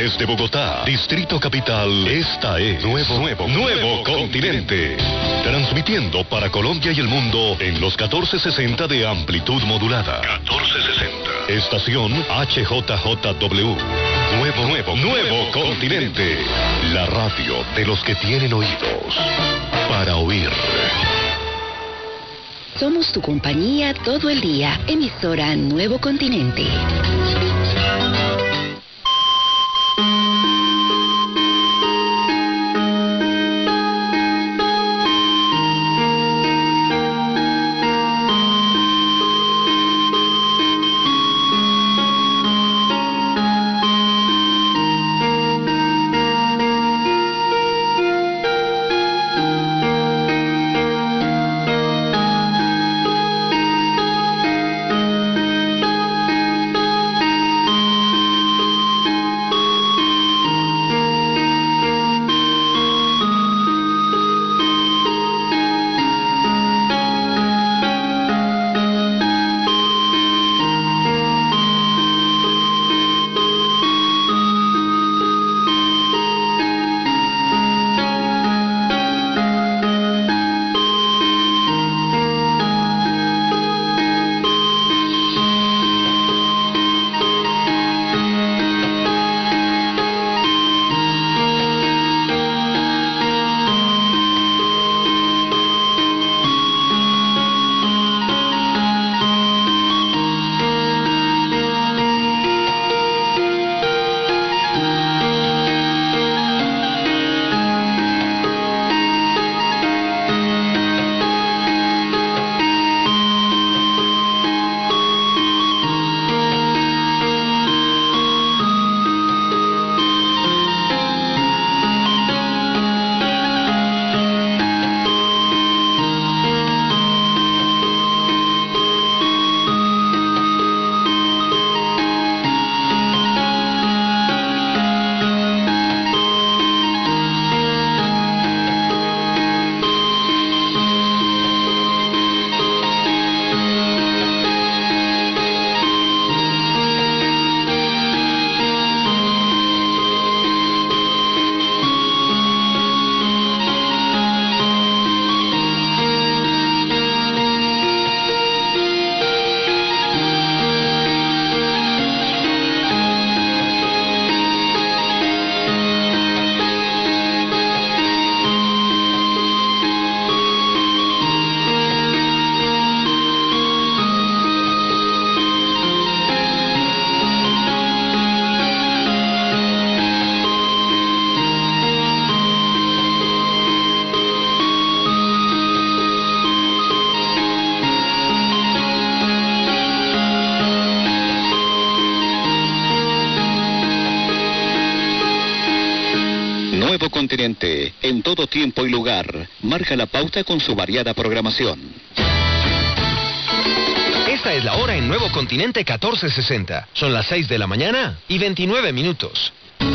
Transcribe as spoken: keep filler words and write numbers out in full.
Desde Bogotá, Distrito Capital, esta es Nuevo, Nuevo, Nuevo Continente. Transmitiendo para Colombia y el mundo en los catorce sesenta de amplitud modulada. catorce sesenta. Estación H J J W. Nuevo, Nuevo, Nuevo Continente. La radio de los que tienen oídos para oír. Somos tu compañía todo el día. Emisora Nuevo Continente. Nuevo Continente, en todo tiempo y lugar, marca la pauta con su variada programación. Esta es la hora en Nuevo Continente catorce sesenta. Son las seis de la mañana y veintinueve minutos.